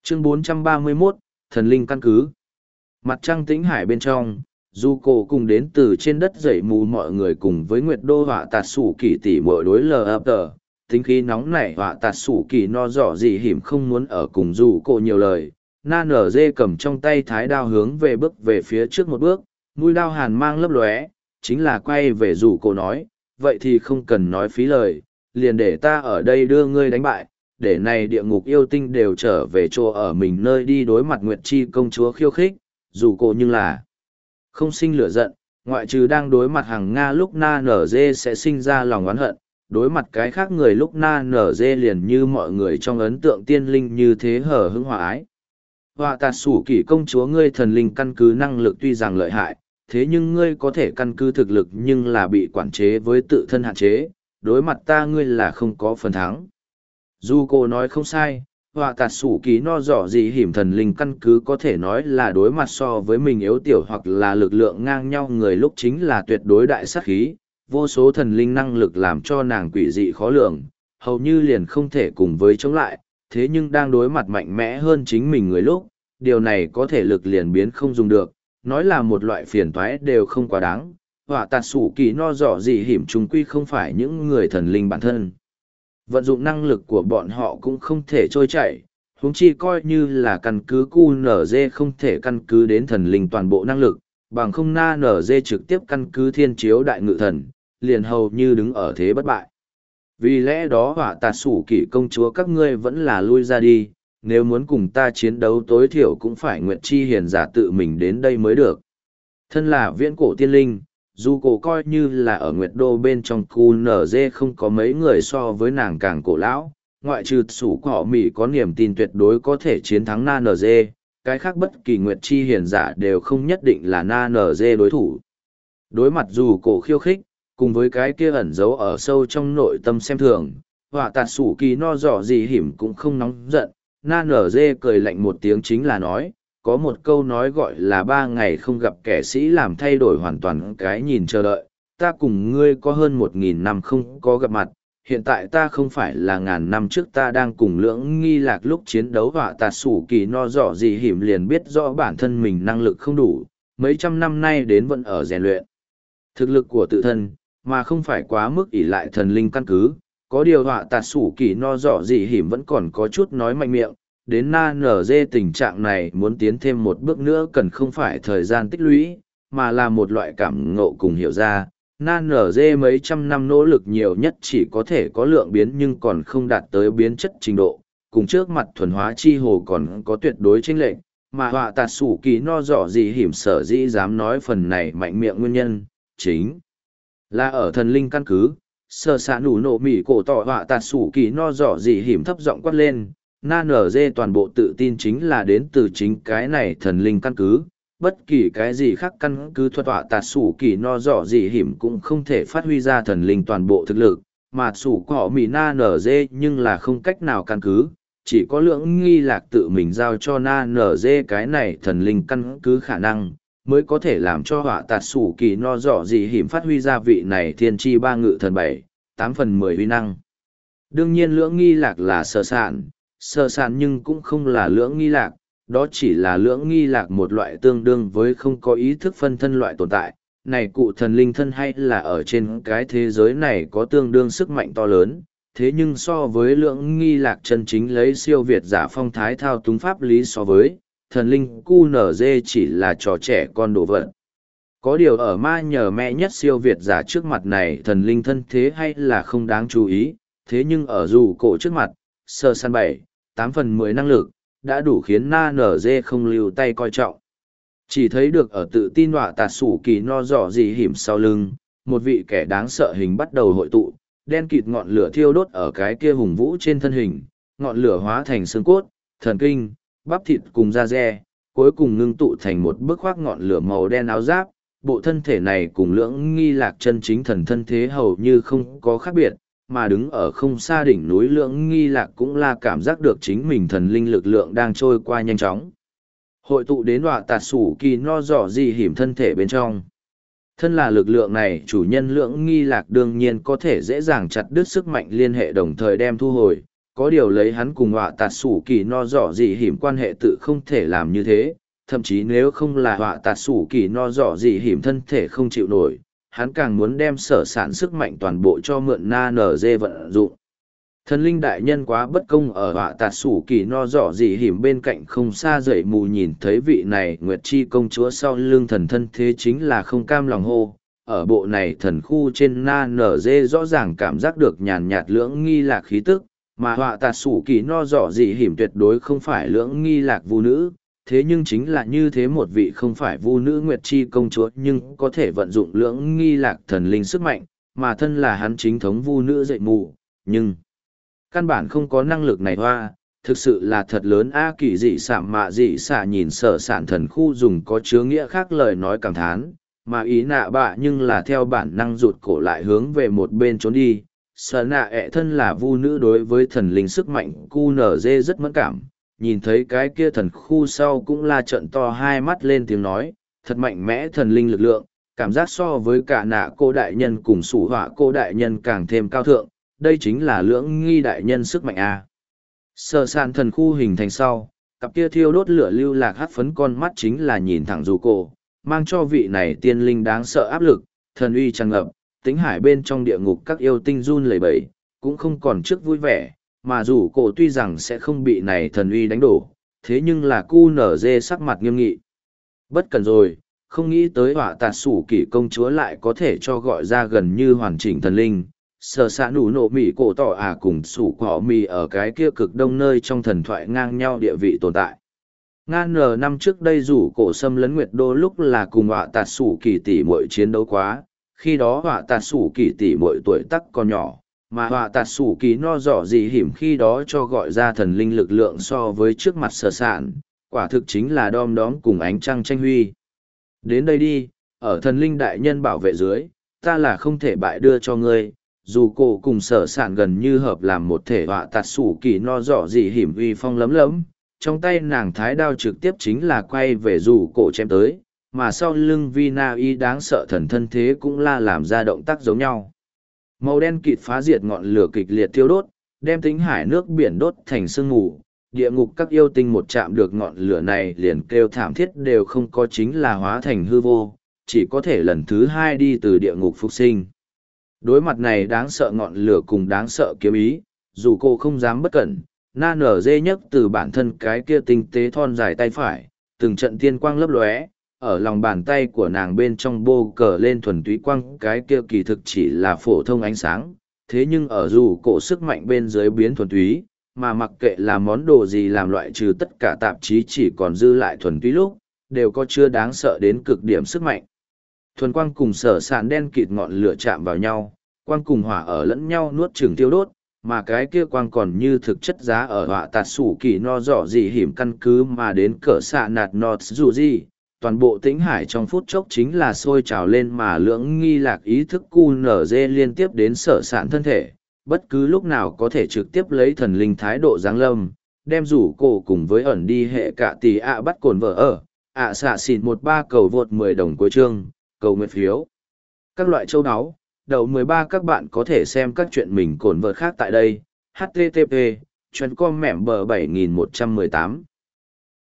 Chương 431, Thần Linh Căn Cứ. Mặt trăng tĩnh hải bên trong, dù cổ cùng đến từ trên đất dậy mù mọi người cùng với Nguyệt Đô họa tạt sủ kỳ tỷ mỗi đối lờ ập tờ. Tính khí nóng nảy họa tạt sủ kỳ no rõ gì hiểm không muốn ở cùng dù cổ nhiều lời. Na nở dê cầm trong tay thái đao hướng về bước về phía trước một bước, mũi đao hàn mang lấp lóe, chính là quay về dù cổ nói, vậy thì không cần nói phí lời, liền để ta ở đây đưa ngươi đánh bại, để này địa ngục yêu tinh đều trở về chỗ ở mình nơi đi đối mặt Nguyệt Chi công chúa khiêu khích, dù cổ nhưng là không sinh lửa giận, ngoại trừ đang đối mặt hàng Nga lúc na nở dê sẽ sinh ra lòng oán hận, đối mặt cái khác người lúc na nở dê liền như mọi người trong ấn tượng tiên linh như thế hở hững hòa ái. Họa tạt sủ kỷ công chúa ngươi thần linh căn cứ năng lực tuy rằng lợi hại, thế nhưng ngươi có thể căn cứ thực lực nhưng là bị quản chế với tự thân hạn chế, đối mặt ta ngươi là không có phần thắng. Dù cô nói không sai, họa tạt sủ ký no rõ gì hiểm thần linh căn cứ có thể nói là đối mặt so với mình yếu tiểu hoặc là lực lượng ngang nhau người lúc chính là tuyệt đối đại sát khí, vô số thần linh năng lực làm cho nàng quỷ dị khó lường, hầu như liền không thể cùng với chống lại, thế nhưng đang đối mặt mạnh mẽ hơn chính mình người lúc, điều này có thể lực liền biến không dùng được, nói là một loại phiền toái đều không quá đáng, họa tạt sủ kỳ no rõ gì hiểm chúng quy không phải những người thần linh bản thân. Vận dụng năng lực của bọn họ cũng không thể trôi chảy, huống chi coi như là căn cứ QNZ không thể căn cứ đến thần linh toàn bộ năng lực, bằng không na NZ trực tiếp căn cứ thiên chiếu đại ngự thần, liền hầu như đứng ở thế bất bại. Vì lẽ đó họa tạt sủ kỷ công chúa các ngươi vẫn là lui ra đi, nếu muốn cùng ta chiến đấu tối thiểu cũng phải Nguyệt Chi hiền giả tự mình đến đây mới được. Thân là viễn cổ tiên linh, dù cổ coi như là ở Nguyệt Đô bên trong khu NG không có mấy người so với nàng càng cổ lão, ngoại trừ sủ họ Mỹ có niềm tin tuyệt đối có thể chiến thắng Na NG, cái khác bất kỳ Nguyệt Chi hiền giả đều không nhất định là Na NG đối thủ. Đối mặt dù cổ khiêu khích, cùng với cái kia ẩn giấu ở sâu trong nội tâm xem thường, họa tạt sủ kỳ no rõ gì hiểm cũng không nóng giận, Na NG cười lạnh một tiếng chính là nói, có một câu nói gọi là 3 ngày không gặp kẻ sĩ làm thay đổi hoàn toàn cái nhìn chờ đợi, ta cùng ngươi có hơn 1.000 năm không có gặp mặt, hiện tại ta không phải là ngàn năm trước ta đang cùng lưỡng nghi lạc lúc chiến đấu họa tạt sủ kỳ no rõ gì hiểm liền biết rõ bản thân mình năng lực không đủ, mấy trăm năm nay đến vẫn ở rèn luyện thực lực của tự thân, mà không phải quá mức ỷ lại thần linh căn cứ, có điều họa tạt sủ kỳ no rõ gì hiểm vẫn còn có chút nói mạnh miệng. Đến na nở dê tình trạng này muốn tiến thêm một bước nữa cần không phải thời gian tích lũy, mà là một loại cảm ngộ cùng hiểu ra. Na nở dê mấy trăm năm nỗ lực nhiều nhất chỉ có thể có lượng biến nhưng còn không đạt tới biến chất trình độ, cùng trước mặt thuần hóa chi hồ còn có tuyệt đối chênh lệch, mà họa tạt sủ kỳ no rõ gì hiểm sở dĩ dám nói phần này mạnh miệng nguyên nhân, chính là ở thần linh căn cứ. Sở xạ nụ nộ mỉ cổ tỏ họa tạt sủ kỳ no rõ gì hiểm thấp giọng quát lên. Na nở dê toàn bộ tự tin chính là đến từ chính cái này thần linh căn cứ, bất kỳ cái gì khác căn cứ thuật họa tạt sủ kỳ no rõ gì hiểm cũng không thể phát huy ra thần linh toàn bộ thực lực, mà sủ cỏ mì na nở dê nhưng là không cách nào căn cứ, chỉ có lưỡng nghi lạc tự mình giao cho na nở dê cái này thần linh căn cứ khả năng, mới có thể làm cho họa tạt sủ kỳ no rõ gì hiểm phát huy ra vị này thiên tri ba ngự thần 7/8/10 huy năng. Đương nhiên lưỡng nghi lạc là sở sản nhưng cũng không là lưỡng nghi lạc, đó chỉ là lưỡng nghi lạc một loại tương đương với không có ý thức phân thân loại tồn tại. Này cụ thần linh thân hay là ở trên cái thế giới này có tương đương sức mạnh to lớn, thế nhưng so với lưỡng nghi lạc chân chính lấy siêu việt giả phong thái thao túng pháp lý so với, thần linh QNZ chỉ là trò trẻ con đồ vật. Có điều ở ma nhờ mẹ nhất siêu việt giả trước mặt này thần linh thân thế hay là không đáng chú ý, thế nhưng ở dù cổ trước mặt, sơ san 7/8/10 năng lực, đã đủ khiến na nở dê không lưu tay coi trọng. Chỉ thấy được ở tự tin họa tạt sủ kỳ no rõ gì hiểm sau lưng, một vị kẻ đáng sợ hình bắt đầu hội tụ, đen kịt ngọn lửa thiêu đốt ở cái kia hùng vũ trên thân hình, ngọn lửa hóa thành xương cốt, thần kinh, bắp thịt cùng da dê, cuối cùng ngưng tụ thành một bức khoác ngọn lửa màu đen áo giáp. Bộ thân thể này cùng lưỡng nghi lạc chân chính thần thân thế hầu như không có khác biệt, mà đứng ở không xa đỉnh núi lưỡng nghi lạc cũng là cảm giác được chính mình thần linh lực lượng đang trôi qua nhanh chóng. Hội tụ đến họa tạt sủ kỳ no rõ gì hiểm thân thể bên trong. Thân là lực lượng này chủ nhân lưỡng nghi lạc đương nhiên có thể dễ dàng chặt đứt sức mạnh liên hệ đồng thời đem thu hồi, có điều lấy hắn cùng họa tạt sủ kỳ no dọ dị hiểm quan hệ tự không thể làm như thế, thậm chí nếu không là họa tạt sủ kỳ no dọ dị hiểm thân thể không chịu nổi, hắn càng muốn đem sở sản sức mạnh toàn bộ cho mượn na nở dê vận dụng. Thần linh đại nhân quá bất công ở họa tạt sủ kỳ no dọ dị hiểm bên cạnh không xa dậy mù nhìn thấy vị này Nguyệt Chi công chúa sau lưng thần thân thế chính là không cam lòng hô. Ở bộ này thần khu trên na nở dê rõ ràng cảm giác được nhàn nhạt lưỡng nghi lạc khí tức, mà họa tạt sủ kỳ no dọ dị hiểm tuyệt đối không phải lưỡng nghi lạc vu nữ, thế nhưng chính là như thế một vị không phải vu nữ Nguyệt Chi công chúa nhưng có thể vận dụng lưỡng nghi lạc thần linh sức mạnh, mà thân là hắn chính thống vu nữ dậy mù, nhưng căn bản không có năng lực này hoa, thực sự là thật lớn a kỳ dị sạm mạ dị xạ nhìn sở sản thần khu dùng có chứa nghĩa khác lời nói cảm thán, mà ý nạ bạ nhưng là theo bản năng rụt cổ lại hướng về một bên trốn đi. Sở nạ ẹ thân là vu nữ đối với thần linh sức mạnh cu nở dê rất mẫn cảm, nhìn thấy cái kia thần khu sau cũng la trận to hai mắt lên tiếng nói, thật mạnh mẽ thần linh lực lượng, cảm giác so với cả nạ cô đại nhân cùng sủ họa cô đại nhân càng thêm cao thượng, đây chính là lưỡng nghi đại nhân sức mạnh a. Sở sản thần khu hình thành sau, cặp kia thiêu đốt lửa lưu lạc hát phấn con mắt chính là nhìn thẳng dù cổ, mang cho vị này tiên linh đáng sợ áp lực, thần uy tràn ngập, tính hải bên trong địa ngục các yêu tinh run lẩy bẩy, cũng không còn trước vui vẻ, mà dù cổ tuy rằng sẽ không bị này thần uy đánh đổ, thế nhưng là cu nở dê sắc mặt nghiêm nghị. Bất cần rồi, không nghĩ tới họa tạt sủ kỷ công chúa lại có thể cho gọi ra gần như hoàn chỉnh thần linh. Sở xã nụ nộ mỉ cổ tỏ cùng sủ cỏ mì ở cái kia cực đông nơi trong thần thoại ngang nhau địa vị tồn tại. Ngan nở năm trước đây rủ cổ xâm lấn Nguyệt Đô lúc là cùng họa tạt sủ kỳ tỷ muội chiến đấu quá, khi đó họa tạt sủ kỳ tỷ muội tuổi tắc còn nhỏ, mà họa tạt sủ kỳ no dọ dị hiểm khi đó cho gọi ra thần linh lực lượng so với trước mặt sở sản, quả thực chính là đom đóm cùng ánh trăng tranh huy. Đến đây đi, ở thần linh đại nhân bảo vệ dưới, ta là không thể bại đưa cho ngươi. Dù cổ cùng sở sản gần như hợp làm một thể họa tạt sủ kỳ no dọ dị hiểm uy phong lấm lấm, trong tay nàng thái đao trực tiếp chính là quay về dù cổ chém tới, mà sau lưng Vina y đáng sợ thần thân thế cũng là làm ra động tác giống nhau. Màu đen kịt phá diệt ngọn lửa kịch liệt thiêu đốt, đem tính hải nước biển đốt thành sương mù, địa ngục các yêu tinh một chạm được ngọn lửa này liền kêu thảm thiết đều không có chính là hóa thành hư vô, chỉ có thể lần thứ hai đi từ địa ngục phục sinh. Đối mặt này đáng sợ ngọn lửa cùng đáng sợ kiếm ý, dù cô không dám bất cẩn, na nở dê nhấc từ bản thân cái kia tinh tế thon dài tay phải, từng trận tiên quang lấp lóe, ở lòng bàn tay của nàng bên trong bô cờ lên thuần túy quang cái kia kỳ thực chỉ là phổ thông ánh sáng, thế nhưng ở dù cổ sức mạnh bên dưới biến thuần túy, mà mặc kệ là món đồ gì làm loại trừ tất cả tạp chí chỉ còn dư lại thuần túy lúc, đều có chưa đáng sợ đến cực điểm sức mạnh. Thuần quang cùng sở sản đen kịt ngọn lửa chạm vào nhau, quang cùng hỏa ở lẫn nhau nuốt chửng tiêu đốt, mà cái kia quang còn như thực chất giá ở họa tạt sủ kỳ no dọ dị hiểm căn cứ mà đến cỡ xạ nạt nọt dù gì. Toàn bộ tĩnh hải trong phút chốc chính là sôi trào lên mà lưỡng nghi lạc ý thức cu nở dê liên tiếp đến sở sản thân thể, bất cứ lúc nào có thể trực tiếp lấy thần linh thái độ giáng lâm, đem rủ cổ cùng với ẩn đi hệ cả tỷ bắt cồn vợ ở, xạ xỉn 13 cầu vượt 10 đồng cuối chương, cầu nguyện phiếu. Các loại châu áo, đầu 13 các bạn có thể xem các chuyện mình cồn vợt khác tại đây, http://com mẻm bờ 7118